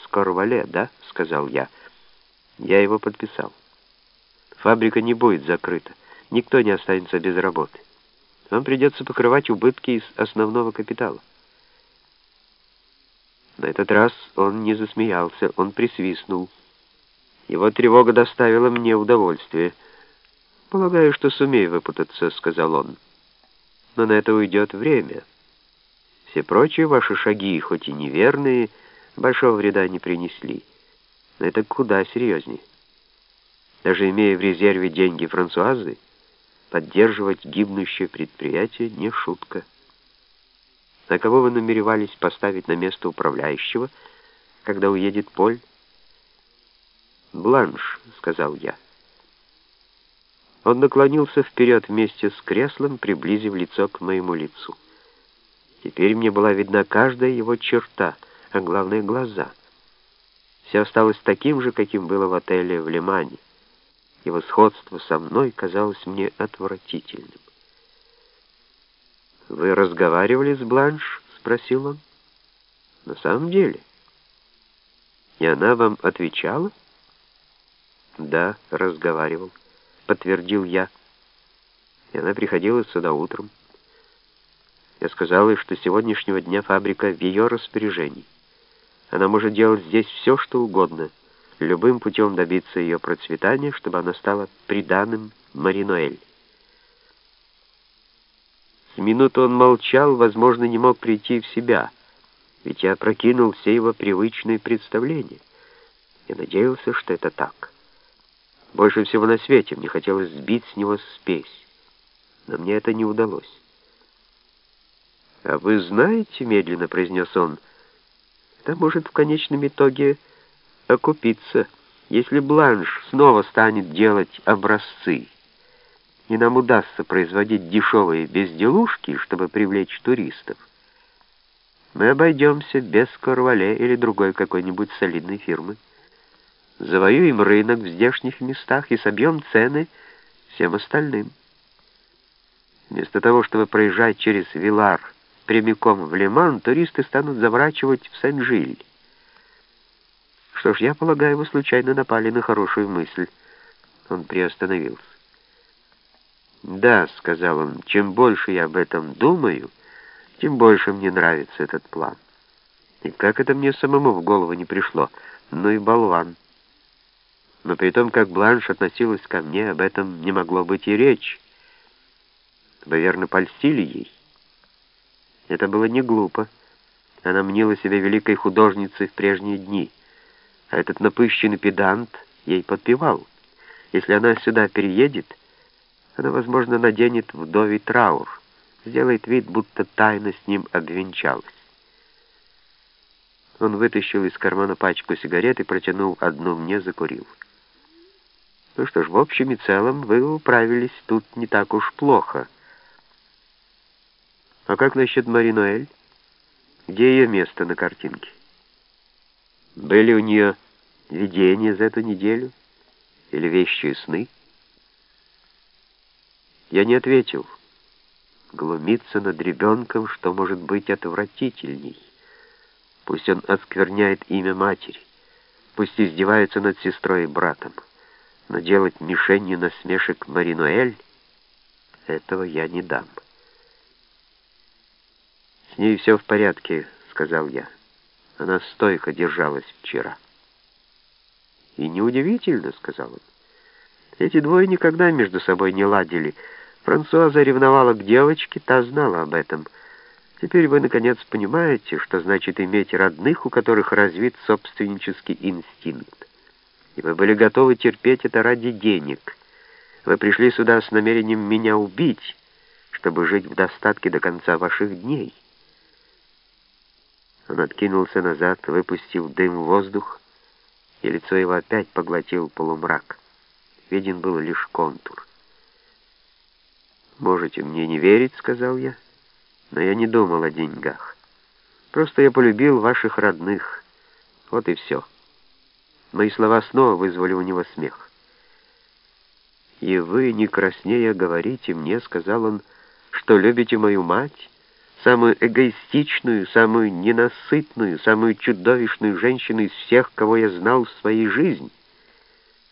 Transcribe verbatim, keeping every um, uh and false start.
Корвале, да?» — сказал я. Я его подписал. Фабрика не будет закрыта. Никто не останется без работы. Вам придется покрывать убытки из основного капитала. На этот раз он не засмеялся, он присвистнул. Его тревога доставила мне удовольствие. «Полагаю, что сумею выпутаться», — сказал он. «Но на это уйдет время. Все прочие ваши шаги, хоть и неверные, большого вреда не принесли. Но это куда серьезнее. Даже имея в резерве деньги Франсуазы, поддерживать гибнущее предприятие не шутка. А кого вы намеревались поставить на место управляющего, когда уедет Поль?» «Бланш», — сказал я. Он наклонился вперед вместе с креслом, приблизив лицо к моему лицу. Теперь мне была видна каждая его черта, а главное — глаза. Все осталось таким же, каким было в отеле в Лимане. Его сходство со мной казалось мне отвратительным. «Вы разговаривали с Бланш?» — спросил он. «На самом деле? И она вам отвечала?» «Да, разговаривал», — подтвердил я. «И она приходила сюда утром. Я сказал ей, что с сегодняшнего дня фабрика в ее распоряжении. Она может делать здесь все, что угодно, любым путем добиться ее процветания, чтобы она стала приданым Маринуэль». С минуту он молчал, возможно, не мог прийти в себя, ведь я опрокинул все его привычные представления. Я надеялся, что это так. Больше всего на свете мне хотелось сбить с него спесь, но мне это не удалось. «А вы знаете, — медленно произнес он, — это может в конечном итоге окупиться, если Бланш снова станет делать образцы, и нам удастся производить дешевые безделушки, чтобы привлечь туристов. Мы обойдемся без Корвале или другой какой-нибудь солидной фирмы. Завоюем рынок в здешних местах и собьем цены всем остальным. Вместо того, чтобы проезжать через Вилар прямиком в Лиман, туристы станут заворачивать в Сен-Жиль. Что ж, я полагаю, вы случайно напали на хорошую мысль». Он приостановился. «Да, — сказал он, — чем больше я об этом думаю, тем больше мне нравится этот план. И как это мне самому в голову не пришло? Ну и болван. Но при том, как Бланш относилась ко мне, об этом не могло быть и речи. Вы верно польстили ей? Это было не глупо. Она мнила себя великой художницей в прежние дни, а этот напыщенный педант ей подпевал. Если она сюда переедет, она, возможно, наденет вдовий траур, сделает вид, будто тайно с ним обвенчалась». Он вытащил из кармана пачку сигарет и протянул одну мне, закурил. «Ну что ж, в общем и целом вы управились тут не так уж плохо. А как насчет Маринуэль? Где ее место на картинке? Были у нее видения за эту неделю? Или вещи и сны?» Я не ответил. Глумиться над ребенком, что может быть отвратительней. Пусть он оскверняет имя матери, пусть издевается над сестрой и братом, но делать мишенью насмешек Маринуэль — этого я не дам. «С ней все в порядке», — сказал я. «Она стойко держалась вчера». «И неудивительно», — сказал он. «Эти двое никогда между собой не ладили. Франсуаза ревновала к девочке, та знала об этом. Теперь вы, наконец, понимаете, что значит иметь родных, у которых развит собственнический инстинкт. И вы были готовы терпеть это ради денег. Вы пришли сюда с намерением меня убить, чтобы жить в достатке до конца ваших дней». Он откинулся назад, выпустил дым в воздух, и лицо его опять поглотил полумрак. Виден был лишь контур. «Можете мне не верить, — сказал я, — но я не думал о деньгах. Просто я полюбил ваших родных. Вот и все». Мои слова снова вызвали у него смех. «И вы, не краснея, говорите мне, — сказал он, — что любите мою мать, самую эгоистичную, самую ненасытную, самую чудовищную женщину из всех, кого я знал в своей жизни.